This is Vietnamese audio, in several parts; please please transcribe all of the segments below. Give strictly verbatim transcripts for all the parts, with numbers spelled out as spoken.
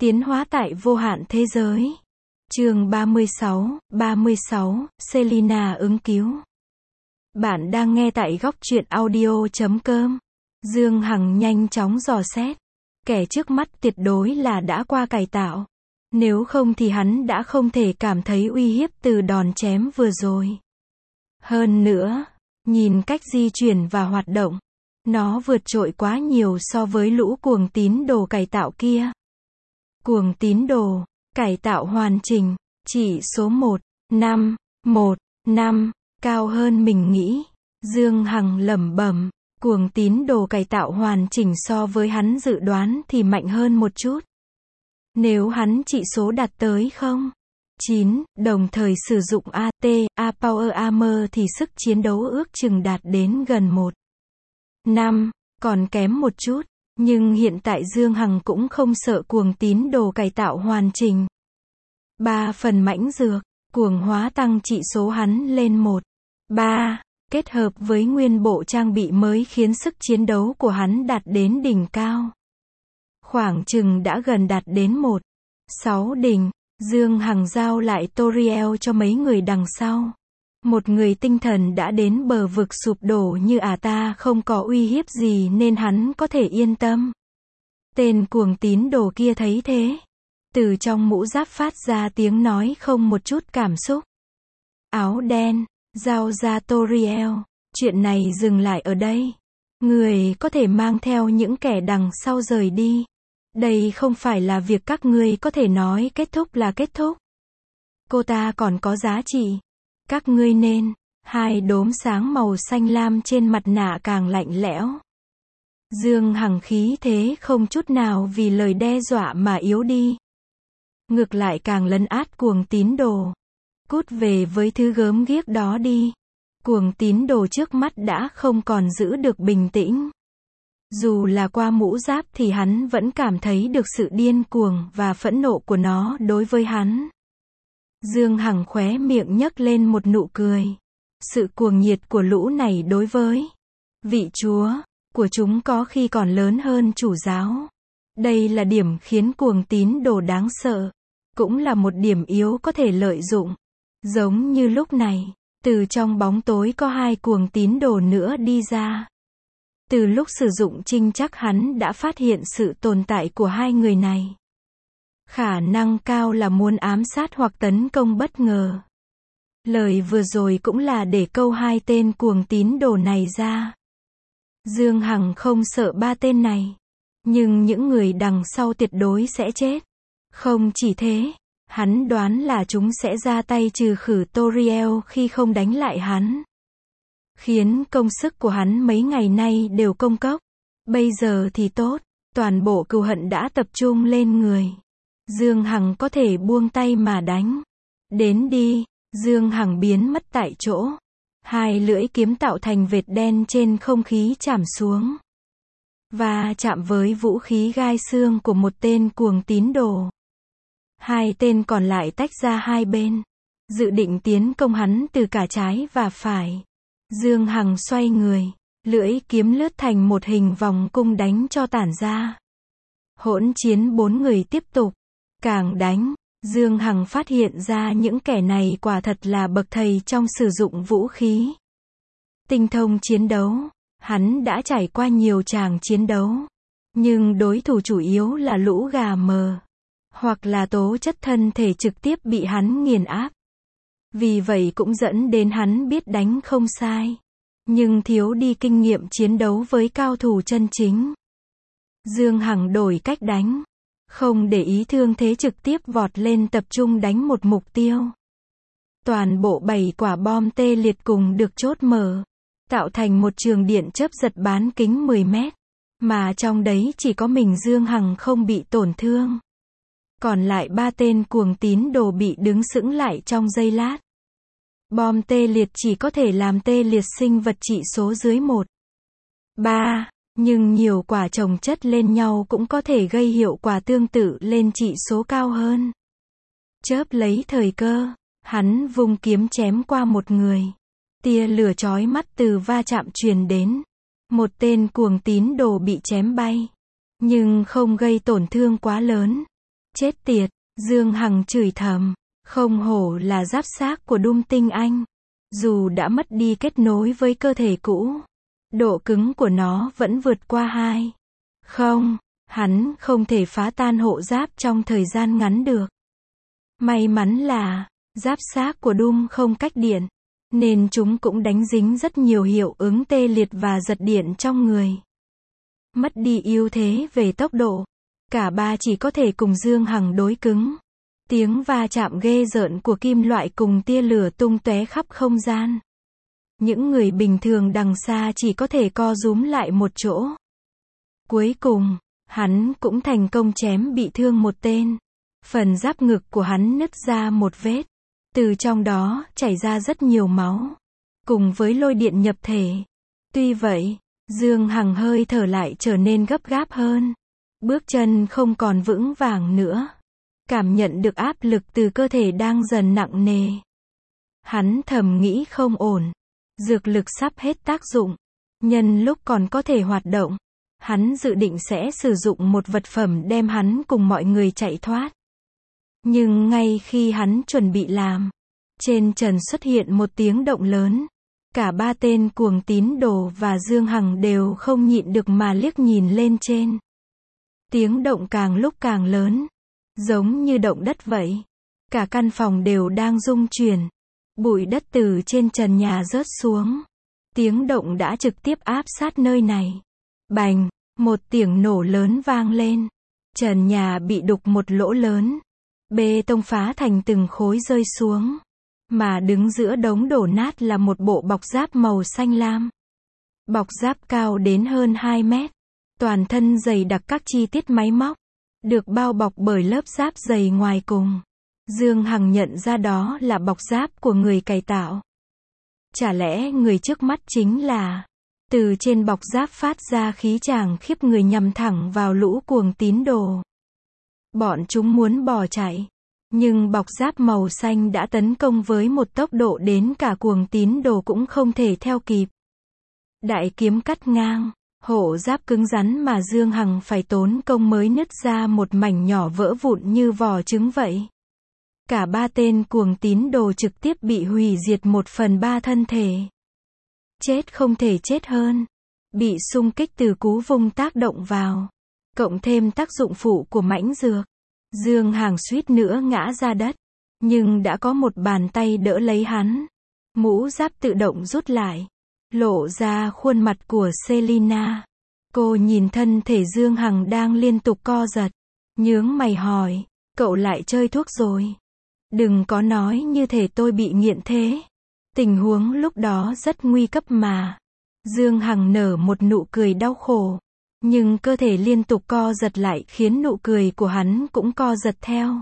Tiến hóa tại vô hạn thế giới. Chương ba mươi sáu, ba mươi sáu, Selina ứng cứu. Bạn đang nghe tại góc truyện audio chấm com. Dương Hằng nhanh chóng dò xét. Kẻ trước mắt tuyệt đối là đã qua cải tạo. Nếu không thì hắn đã không thể cảm thấy uy hiếp từ đòn chém vừa rồi. Hơn nữa, nhìn cách di chuyển và hoạt động, nó vượt trội quá nhiều so với lũ cuồng tín đồ cải tạo kia. Cuồng tín đồ, cải tạo hoàn chỉnh, chỉ số một, năm, một, năm, cao hơn mình nghĩ. Dương Hằng lẩm bẩm, cuồng tín đồ cải tạo hoàn chỉnh so với hắn dự đoán thì mạnh hơn một chút. Nếu hắn chỉ số đạt tới không? chín, đồng thời sử dụng a tê, A Power Armor thì sức chiến đấu ước chừng đạt đến gần một. năm, còn kém một chút. Nhưng hiện tại Dương Hằng cũng không sợ cuồng tín đồ cải tạo hoàn chỉnh. ba phần mãnh dược, cuồng hóa tăng trị số hắn lên một. ba, kết hợp với nguyên bộ trang bị mới khiến sức chiến đấu của hắn đạt đến đỉnh cao. Khoảng chừng đã gần đạt đến một. sáu đỉnh, Dương Hằng giao lại Toriel cho mấy người đằng sau. Một người tinh thần đã đến bờ vực sụp đổ như à ta không có uy hiếp gì nên hắn có thể yên tâm. Tên cuồng tín đồ kia thấy thế. Từ trong mũ giáp phát ra tiếng nói không một chút cảm xúc. Áo đen, giao ra Toriel. Chuyện này dừng lại ở đây. Người có thể mang theo những kẻ đằng sau rời đi. Đây không phải là việc các ngươi có thể nói kết thúc là kết thúc. Cô ta còn có giá trị. Các ngươi nên, hai đốm sáng màu xanh lam trên mặt nạ càng lạnh lẽo. Dương Hằng khí thế không chút nào vì lời đe dọa mà yếu đi. Ngược lại càng lấn át cuồng tín đồ. Cút về với thứ gớm ghiếc đó đi. Cuồng tín đồ trước mắt đã không còn giữ được bình tĩnh. Dù là qua mũ giáp thì hắn vẫn cảm thấy được sự điên cuồng và phẫn nộ của nó đối với hắn. Dương Hằng khóe miệng nhấc lên một nụ cười. Sự cuồng nhiệt của lũ này đối với vị chúa của chúng có khi còn lớn hơn chủ giáo. Đây là điểm khiến cuồng tín đồ đáng sợ. Cũng là một điểm yếu có thể lợi dụng. Giống như lúc này, từ trong bóng tối có hai cuồng tín đồ nữa đi ra. Từ lúc sử dụng trinh chắc hắn đã phát hiện sự tồn tại của hai người này. Khả năng cao là muốn ám sát hoặc tấn công bất ngờ. Lời vừa rồi cũng là để câu hai tên cuồng tín đồ này ra. Dương Hằng không sợ ba tên này. Nhưng những người đằng sau tuyệt đối sẽ chết. Không chỉ thế, hắn đoán là chúng sẽ ra tay trừ khử Toriel khi không đánh lại hắn. Khiến công sức của hắn mấy ngày nay đều công cốc. Bây giờ thì tốt, toàn bộ cừu hận đã tập trung lên người. Dương Hằng có thể buông tay mà đánh. Đến đi, Dương Hằng biến mất tại chỗ. Hai lưỡi kiếm tạo thành vệt đen trên không khí chạm xuống. Và chạm với vũ khí gai xương của một tên cuồng tín đồ. Hai tên còn lại tách ra hai bên. Dự định tiến công hắn từ cả trái và phải. Dương Hằng xoay người. Lưỡi kiếm lướt thành một hình vòng cung đánh cho tản ra. Hỗn chiến bốn người tiếp tục. Càng đánh, Dương Hằng phát hiện ra những kẻ này quả thật là bậc thầy trong sử dụng vũ khí. Tinh thông chiến đấu, hắn đã trải qua nhiều tràng chiến đấu. Nhưng đối thủ chủ yếu là lũ gà mờ. Hoặc là tố chất thân thể trực tiếp bị hắn nghiền áp. Vì vậy cũng dẫn đến hắn biết đánh không sai. Nhưng thiếu đi kinh nghiệm chiến đấu với cao thủ chân chính. Dương Hằng đổi cách đánh. Không để ý thương thế trực tiếp vọt lên tập trung đánh một mục tiêu. Toàn bộ bảy quả bom tê liệt cùng được chốt mở. Tạo thành một trường điện chớp giật bán kính mười mét. Mà trong đấy chỉ có mình Dương Hằng không bị tổn thương. Còn lại ba tên cuồng tín đồ bị đứng sững lại trong giây lát. Bom tê liệt chỉ có thể làm tê liệt sinh vật trị số dưới một. ba. Nhưng nhiều quả chồng chất lên nhau cũng có thể gây hiệu quả tương tự lên trị số cao hơn. Chớp lấy thời cơ, hắn vung kiếm chém qua một người. Tia lửa chói mắt từ va chạm truyền đến. Một tên cuồng tín đồ bị chém bay. Nhưng không gây tổn thương quá lớn. Chết tiệt, Dương Hằng chửi thầm, không hổ là giáp xác của Đung Tinh Anh. Dù đã mất đi kết nối với cơ thể cũ, độ cứng của nó vẫn vượt qua hai. Không, hắn không thể phá tan hộ giáp trong thời gian ngắn được. May mắn là, giáp xác của Doom không cách điện, nên chúng cũng đánh dính rất nhiều hiệu ứng tê liệt và giật điện trong người. Mất đi ưu thế về tốc độ, cả ba chỉ có thể cùng Dương Hằng đối cứng. Tiếng va chạm ghê rợn của kim loại cùng tia lửa tung tóe khắp không gian. Những người bình thường đằng xa chỉ có thể co rúm lại một chỗ. Cuối cùng, hắn cũng thành công chém bị thương một tên. Phần giáp ngực của hắn nứt ra một vết. Từ trong đó, chảy ra rất nhiều máu. Cùng với lôi điện nhập thể. Tuy vậy, Dương Hằng hơi thở lại trở nên gấp gáp hơn. Bước chân không còn vững vàng nữa. Cảm nhận được áp lực từ cơ thể đang dần nặng nề. Hắn thầm nghĩ không ổn. Dược lực sắp hết tác dụng. Nhân lúc còn có thể hoạt động, hắn dự định sẽ sử dụng một vật phẩm đem hắn cùng mọi người chạy thoát. Nhưng ngay khi hắn chuẩn bị làm, trên trần xuất hiện một tiếng động lớn. Cả ba tên cuồng tín đồ và Dương Hằng đều không nhịn được mà liếc nhìn lên trên. Tiếng động càng lúc càng lớn, giống như động đất vậy. Cả căn phòng đều đang rung chuyển. Bụi đất từ trên trần nhà rớt xuống. Tiếng động đã trực tiếp áp sát nơi này. Bành, một tiếng nổ lớn vang lên. Trần nhà bị đục một lỗ lớn. Bê tông phá thành từng khối rơi xuống. Mà đứng giữa đống đổ nát là một bộ bọc giáp màu xanh lam. Bọc giáp cao đến hơn hai mét. Toàn thân dày đặc các chi tiết máy móc. Được bao bọc bởi lớp giáp dày ngoài cùng. Dương Hằng nhận ra đó là bọc giáp của người cải tạo. Chả lẽ người trước mắt chính là... Từ trên bọc giáp phát ra khí tràng khiếp người nhằm thẳng vào lũ cuồng tín đồ. Bọn chúng muốn bỏ chạy. Nhưng bọc giáp màu xanh đã tấn công với một tốc độ đến cả cuồng tín đồ cũng không thể theo kịp. Đại kiếm cắt ngang. Hộ giáp cứng rắn mà Dương Hằng phải tốn công mới nứt ra một mảnh nhỏ vỡ vụn như vỏ trứng vậy. Cả ba tên cuồng tín đồ trực tiếp bị hủy diệt một phần ba thân thể. Chết không thể chết hơn. Bị xung kích từ cú vung tác động vào. Cộng thêm tác dụng phụ của mãnh dược. Dương Hằng suýt nữa ngã ra đất. Nhưng đã có một bàn tay đỡ lấy hắn. Mũ giáp tự động rút lại. Lộ ra khuôn mặt của Selina. Cô nhìn thân thể Dương Hằng đang liên tục co giật. Nhướng mày hỏi. Cậu lại chơi thuốc rồi. Đừng có nói như thể tôi bị nghiện thế. Tình huống lúc đó rất nguy cấp mà. Dương Hằng nở một nụ cười đau khổ. Nhưng cơ thể liên tục co giật lại khiến nụ cười của hắn cũng co giật theo.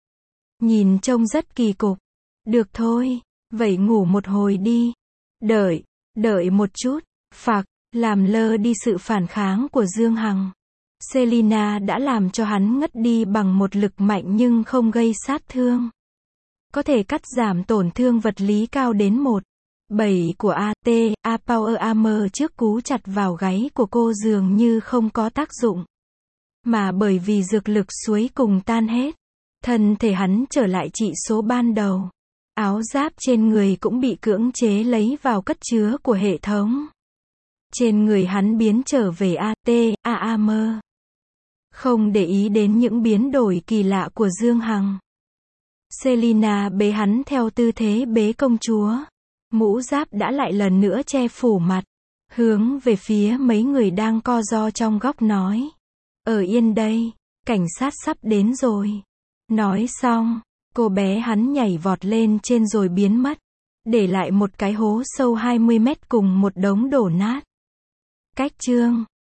Nhìn trông rất kỳ cục. Được thôi, vậy ngủ một hồi đi. Đợi, đợi một chút. Phạc, làm lơ đi sự phản kháng của Dương Hằng. Selina đã làm cho hắn ngất đi bằng một lực mạnh nhưng không gây sát thương. Có thể cắt giảm tổn thương vật lý cao đến một phần bảy của a tê a Power Armor trước cú chặt vào gáy của cô dường như không có tác dụng. Mà bởi vì dược lực suối cùng tan hết, thân thể hắn trở lại trị số ban đầu. Áo giáp trên người cũng bị cưỡng chế lấy vào cất chứa của hệ thống. Trên người hắn biến trở về a tê a Armor. Không để ý đến những biến đổi kỳ lạ của Dương Hằng. Selina bế hắn theo tư thế bế công chúa. Mũ giáp đã lại lần nữa che phủ mặt. Hướng về phía mấy người đang co ro trong góc nói. Ở yên đây, cảnh sát sắp đến rồi. Nói xong, cô bé hắn nhảy vọt lên trên rồi biến mất. Để lại một cái hố sâu hai mươi mét cùng một đống đổ nát. Cách chương